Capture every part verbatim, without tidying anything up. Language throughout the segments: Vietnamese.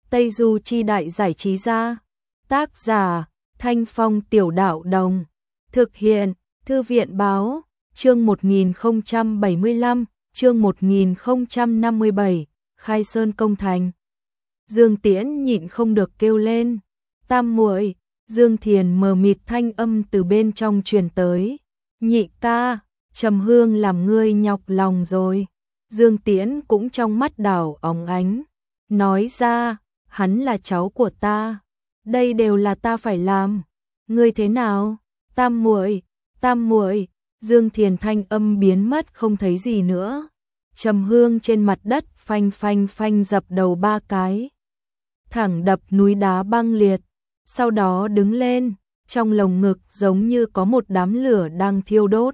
Tây Du Chi Đại Giải Trí Gia. Tác giả Thanh Phong Tiểu Đạo Đồng. Thực hiện Thư viện Báo. Chương một nghìn không trăm bảy mươi lăm, chương một nghìn không trăm năm mươi bảy, Khai Sơn Công Thành. Dương Tiễn nhịn không được kêu lên. Tam muội. Dương Thiền mờ mịt thanh âm từ bên trong truyền tới. Nhị ca, Trầm Hương làm ngươi nhọc lòng rồi. Dương Tiễn cũng trong mắt đảo óng ánh. Nói ra, hắn là cháu của ta. Đây đều là ta phải làm. Ngươi thế nào? Tam muội, tam muội. Dương Thiền thanh âm biến mất không thấy gì nữa. Trầm Hương trên mặt đất phanh phanh phanh dập đầu ba cái. Thẳng đập núi đá băng liệt. Sau đó đứng lên, trong lồng ngực giống như có một đám lửa đang thiêu đốt.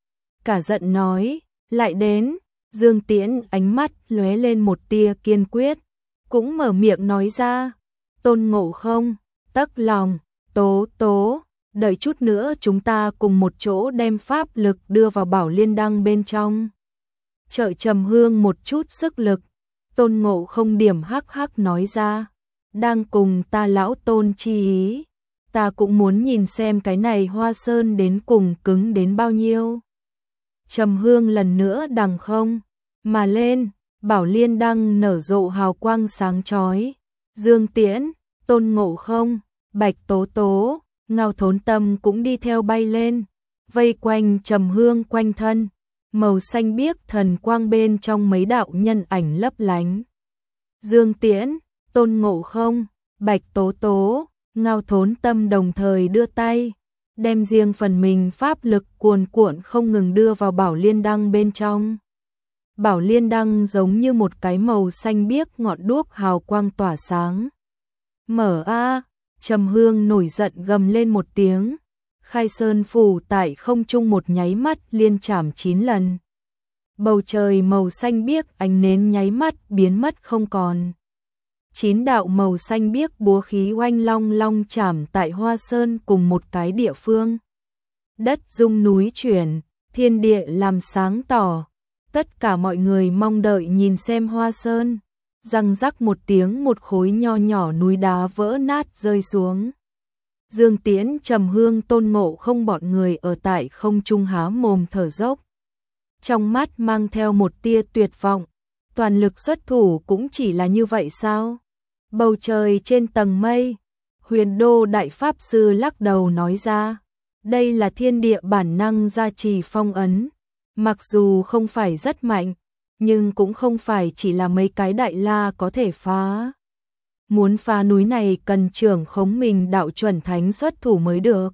Cả giận nói, lại đến. Dương Tiễn ánh mắt lóe lên một tia kiên quyết, cũng mở miệng nói ra, Tôn Ngộ Không, tấc lòng, tố tố, đợi chút nữa chúng ta cùng một chỗ đem pháp lực đưa vào Bảo Liên Đăng bên trong. Trợ Trầm Hương một chút sức lực, Tôn Ngộ Không điểm hắc hắc nói ra, đang cùng ta lão Tôn chi ý, ta cũng muốn nhìn xem cái này Hoa Sơn đến cùng cứng đến bao nhiêu. Trầm Hương lần nữa đằng không mà lên, Bảo Liên Đăng nở rộ hào quang sáng chói. Dương Tiễn, Tôn Ngộ Không, Bạch Tố Tố, Ngao Thốn Tâm cũng đi theo bay lên, vây quanh Trầm Hương quanh thân, màu xanh biếc thần quang bên trong mấy đạo nhân ảnh lấp lánh. Dương Tiễn, Tôn Ngộ Không, Bạch Tố Tố, Ngao Thốn Tâm đồng thời đưa tay, đem riêng phần mình pháp lực cuồn cuộn không ngừng đưa vào Bảo Liên Đăng bên trong. Bảo Liên Đăng giống như một cái màu xanh biếc ngọn đuốc hào quang tỏa sáng. Mở a, Trầm Hương nổi giận gầm lên một tiếng. Khai Sơn phủ tại không trung một nháy mắt liên chảm chín lần. Bầu trời màu xanh biếc ánh nến nháy mắt biến mất không còn. Chín đạo màu xanh biếc búa khí oanh long long chảm tại Hoa Sơn cùng một cái địa phương. Đất rung núi chuyển, thiên địa làm sáng tỏ. Tất cả mọi người mong đợi nhìn xem Hoa Sơn. Răng rắc một tiếng, một khối nho nhỏ núi đá vỡ nát rơi xuống. Dương Tiễn, Trầm Hương, Tôn Ngộ Không bọn người ở tại không trung há mồm thở dốc. Trong mắt mang theo một tia tuyệt vọng. Toàn lực xuất thủ cũng chỉ là như vậy sao? Bầu trời trên tầng mây, Huyền Đô Đại Pháp Sư lắc đầu nói ra, đây là thiên địa bản năng gia trì phong ấn, mặc dù không phải rất mạnh, nhưng cũng không phải chỉ là mấy cái đại la có thể phá. Muốn phá núi này cần trưởng khống mình đạo chuẩn thánh xuất thủ mới được.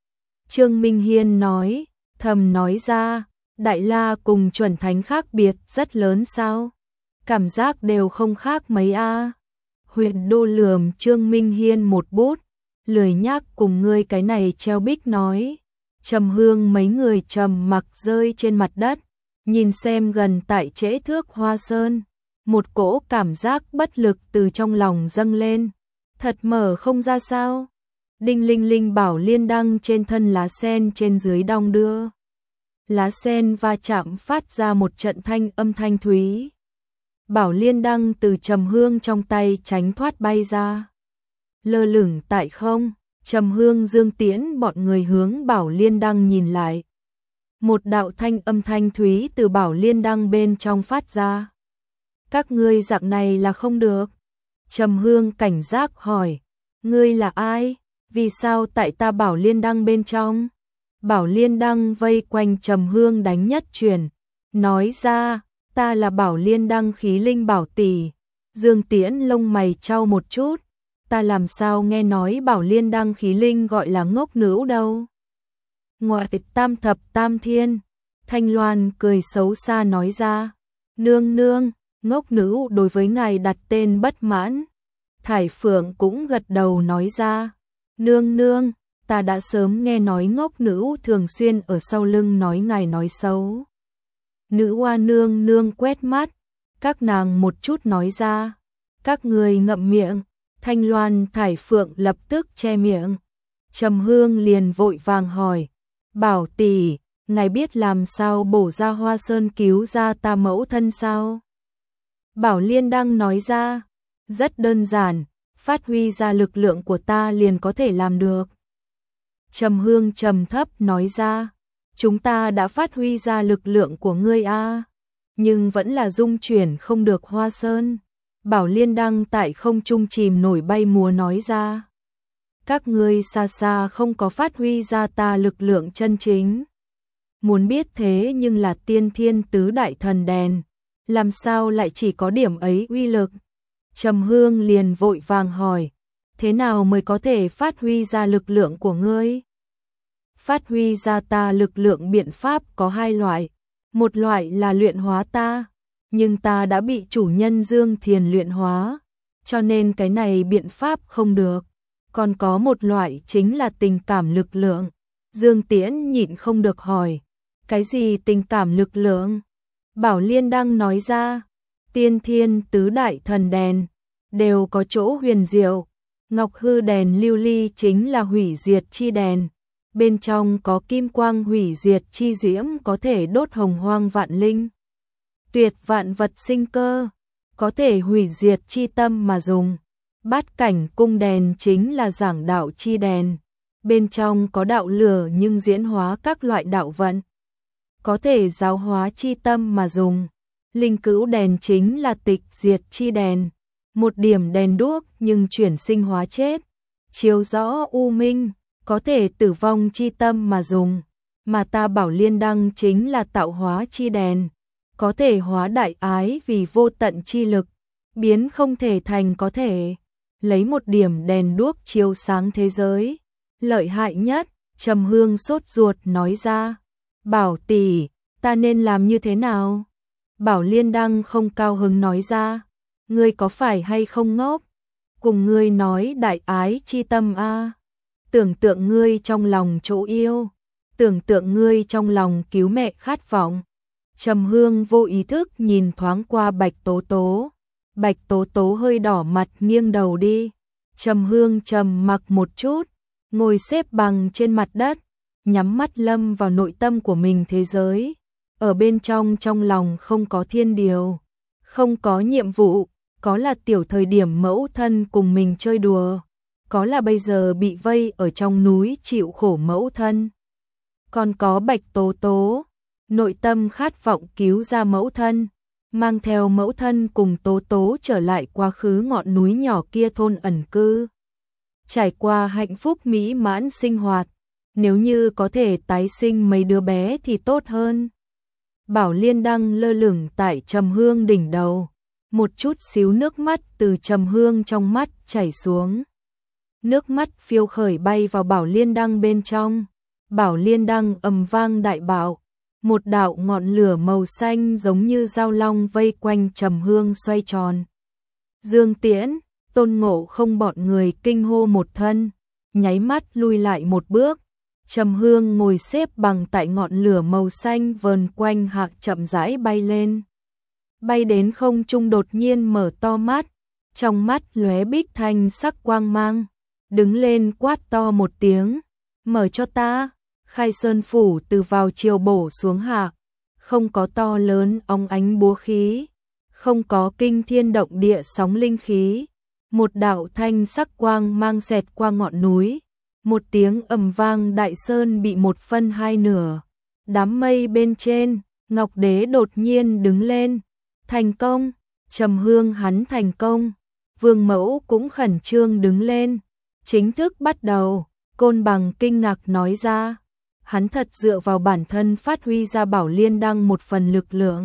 Trương Minh Hiên nói, thầm nói ra, đại la cùng chuẩn thánh khác biệt rất lớn sao? Cảm giác đều không khác mấy a. Huyền Đô lườm Trương Minh Hiên một bút, lười nhác cùng ngươi cái này treo bích nói. Trầm Hương mấy người trầm mặc rơi trên mặt đất, nhìn xem gần tại trễ thước Hoa Sơn, một cỗ cảm giác bất lực từ trong lòng dâng lên, thật mở không ra sao. Đinh linh linh Bảo Liên Đăng trên thân lá sen trên dưới đong đưa. Lá sen va chạm phát ra một trận thanh âm thanh thúy. Bảo Liên Đăng từ Trầm Hương trong tay tránh thoát bay ra. Lơ lửng tại không, Trầm Hương, Dương Tiễn bọn người hướng Bảo Liên Đăng nhìn lại. Một đạo thanh âm thanh thúy từ Bảo Liên Đăng bên trong phát ra. Các ngươi dạng này là không được. Trầm Hương cảnh giác hỏi, ngươi là ai? Vì sao tại ta Bảo Liên Đăng bên trong? Bảo Liên Đăng vây quanh Trầm Hương đánh nhất truyền, nói ra, ta là Bảo Liên Đăng khí linh bảo tỷ. Dương Tiễn lông mày trao một chút, ta làm sao nghe nói Bảo Liên Đăng khí linh gọi là ngốc nữ đâu. Ngoại tịch tam thập tam thiên, Thanh Loan cười xấu xa nói ra, nương nương, ngốc nữ đối với ngài đặt tên bất mãn. Thải Phượng cũng gật đầu nói ra, nương nương, ta đã sớm nghe nói ngốc nữ thường xuyên ở sau lưng nói ngài nói xấu. Nữ hoa nương nương quét mắt, các nàng một chút nói ra, các người ngậm miệng. Thanh Loan, Thải Phượng lập tức che miệng. Trầm Hương liền vội vàng hỏi, Bảo tỷ, ngài biết làm sao bổ ra Hoa Sơn cứu ra ta mẫu thân sao? Bảo Liên Đăng nói ra, Rất đơn giản, phát huy ra lực lượng của ta liền có thể làm được. Trầm Hương trầm thấp nói ra, chúng ta đã phát huy ra lực lượng của ngươi a, nhưng vẫn là dung chuyển không được Hoa Sơn. Bảo Liên Đăng tại không trung chìm nổi bay múa nói ra, các ngươi xa xa không có phát huy ra ta lực lượng chân chính. Muốn biết thế nhưng là tiên thiên tứ đại thần đèn, làm sao lại chỉ có điểm ấy uy lực? Trầm Hương liền vội vàng hỏi, thế nào mới có thể phát huy ra lực lượng của ngươi? Phát huy ra ta lực lượng biện pháp có hai loại, một loại là luyện hóa ta, nhưng ta đã bị chủ nhân Dương Thiền luyện hóa, cho nên cái này biện pháp không được. Còn có một loại chính là tình cảm lực lượng. Dương Tiễn nhịn không được hỏi, cái gì tình cảm lực lượng? Bảo Liên Đăng nói ra, tiên thiên tứ đại thần đèn đều có chỗ huyền diệu. Ngọc hư đèn lưu ly chính là hủy diệt chi đèn, bên trong có kim quang hủy diệt chi diễm có thể đốt hồng hoang vạn linh, tuyệt vạn vật sinh cơ, có thể hủy diệt chi tâm mà dùng. Bát cảnh cung đèn chính là giảng đạo chi đèn, bên trong có đạo lửa nhưng diễn hóa các loại đạo vận, có thể giáo hóa chi tâm mà dùng. Linh cữu đèn chính là tịch diệt chi đèn, một điểm đèn đuốc nhưng chuyển sinh hóa chết, chiếu rõ u minh, có thể tử vong chi tâm mà dùng. Mà ta Bảo Liên Đăng chính là tạo hóa chi đèn, có thể hóa đại ái vì vô tận chi lực, biến không thể thành có thể, lấy một điểm đèn đuốc chiếu sáng thế giới. Lợi hại nhất, Trầm Hương sốt ruột nói ra, Bảo tỷ, ta nên làm như thế nào? Bảo Liên Đăng không cao hứng nói ra, ngươi có phải hay không ngốc? Cùng ngươi nói đại ái chi tâm a, tưởng tượng ngươi trong lòng chỗ yêu, tưởng tượng ngươi trong lòng cứu mẹ khát vọng. Trầm Hương vô ý thức nhìn thoáng qua Bạch Tố Tố, Bạch Tố Tố hơi đỏ mặt nghiêng đầu đi. Trầm Hương trầm mặc một chút, ngồi xếp bằng trên mặt đất, nhắm mắt lâm vào nội tâm của mình thế giới. Ở bên trong trong lòng không có thiên điều, không có nhiệm vụ, có là tiểu thời điểm mẫu thân cùng mình chơi đùa, có là bây giờ bị vây ở trong núi chịu khổ mẫu thân. Còn có Bạch Tố Tố, nội tâm khát vọng cứu ra mẫu thân, mang theo mẫu thân cùng Tố Tố trở lại quá khứ ngọn núi nhỏ kia thôn ẩn cư. Trải qua hạnh phúc mỹ mãn sinh hoạt, nếu như có thể tái sinh mấy đứa bé thì tốt hơn. Bảo Liên Đăng lơ lửng tại Trầm Hương đỉnh đầu, một chút xíu nước mắt từ Trầm Hương trong mắt chảy xuống. Nước mắt phiêu khởi bay vào Bảo Liên Đăng bên trong. Bảo Liên Đăng ầm vang đại bạo, một đạo ngọn lửa màu xanh giống như dao long vây quanh Trầm Hương xoay tròn. Dương Tiễn, Tôn Ngộ Không bọn người kinh hô một thân, nháy mắt lui lại một bước. Trầm Hương ngồi xếp bằng tại ngọn lửa màu xanh vờn quanh hạ chậm rãi bay lên. Bay đến không trung đột nhiên mở to mắt, trong mắt lóe bích thanh sắc quang mang, đứng lên quát to một tiếng, mở cho ta. Khai Sơn phủ từ vào chiều bổ xuống hạ, không có to lớn óng ánh búa khí, không có kinh thiên động địa sóng linh khí, một đạo thanh sắc quang mang xẹt qua ngọn núi, một tiếng ầm vang đại sơn bị một phân hai nửa. Đám mây bên trên, Ngọc Đế đột nhiên đứng lên, thành công. Trầm Hương hắn thành công, Vương Mẫu cũng khẩn trương đứng lên, chính thức bắt đầu. Côn Bằng kinh ngạc nói ra, hắn thật dựa vào bản thân phát huy ra Bảo Liên Đăng một phần lực lượng.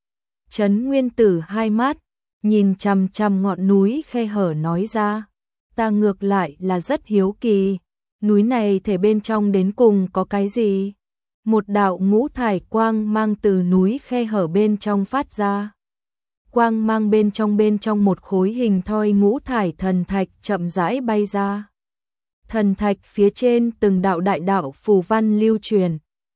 Trấn Nguyên Tử hai mắt, nhìn chằm chằm ngọn núi khe hở nói ra, ta ngược lại là rất hiếu kỳ, núi này thể bên trong đến cùng có cái gì? Một đạo ngũ thải quang mang từ núi khe hở bên trong phát ra. Quang mang bên trong bên trong một khối hình thoi ngũ thải thần thạch chậm rãi bay ra. Thần thạch phía trên từng đạo đại đạo phù văn lưu truyền.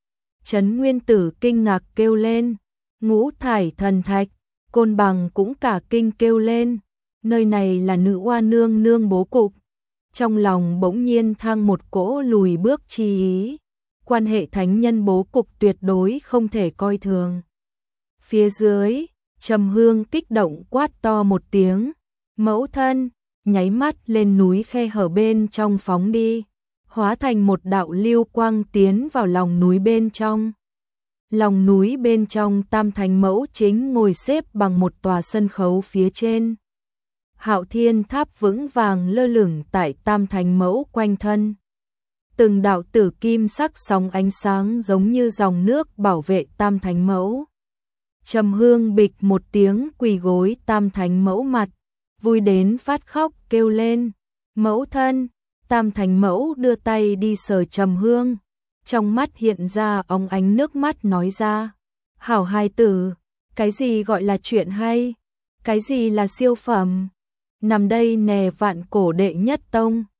Trấn Nguyên Tử kinh ngạc kêu lên, ngũ thải thần thạch. Côn Bằng cũng cả kinh kêu lên, nơi này là Nữ Oa nương nương bố cục. Trong lòng bỗng nhiên thăng một cỗ lùi bước chi ý, quan hệ thánh nhân bố cục tuyệt đối không thể coi thường. Phía dưới, Trầm Hương kích động quát to một tiếng, Mẫu thân, nháy mắt lên núi khe hở bên trong phóng đi, hóa thành một đạo lưu quang tiến vào lòng núi bên trong. Lòng núi bên trong Tam Thánh Mẫu chính ngồi xếp bằng một tòa sân khấu phía trên. Hạo Thiên Tháp vững vàng lơ lửng tại Tam Thánh Mẫu quanh thân. Từng đạo tử kim sắc sóng ánh sáng giống như dòng nước bảo vệ Tam Thánh Mẫu. Trầm Hương bịch một tiếng quỳ gối Tam Thánh Mẫu mặt, vui đến phát khóc kêu lên, mẫu thân. Tam Thánh Mẫu đưa tay đi sờ Trầm Hương, trong mắt hiện ra óng ánh nước mắt nói ra, hảo hài tử, cái gì gọi là chuyện hay, cái gì là siêu phẩm, nằm đây nè vạn cổ đệ nhất tông.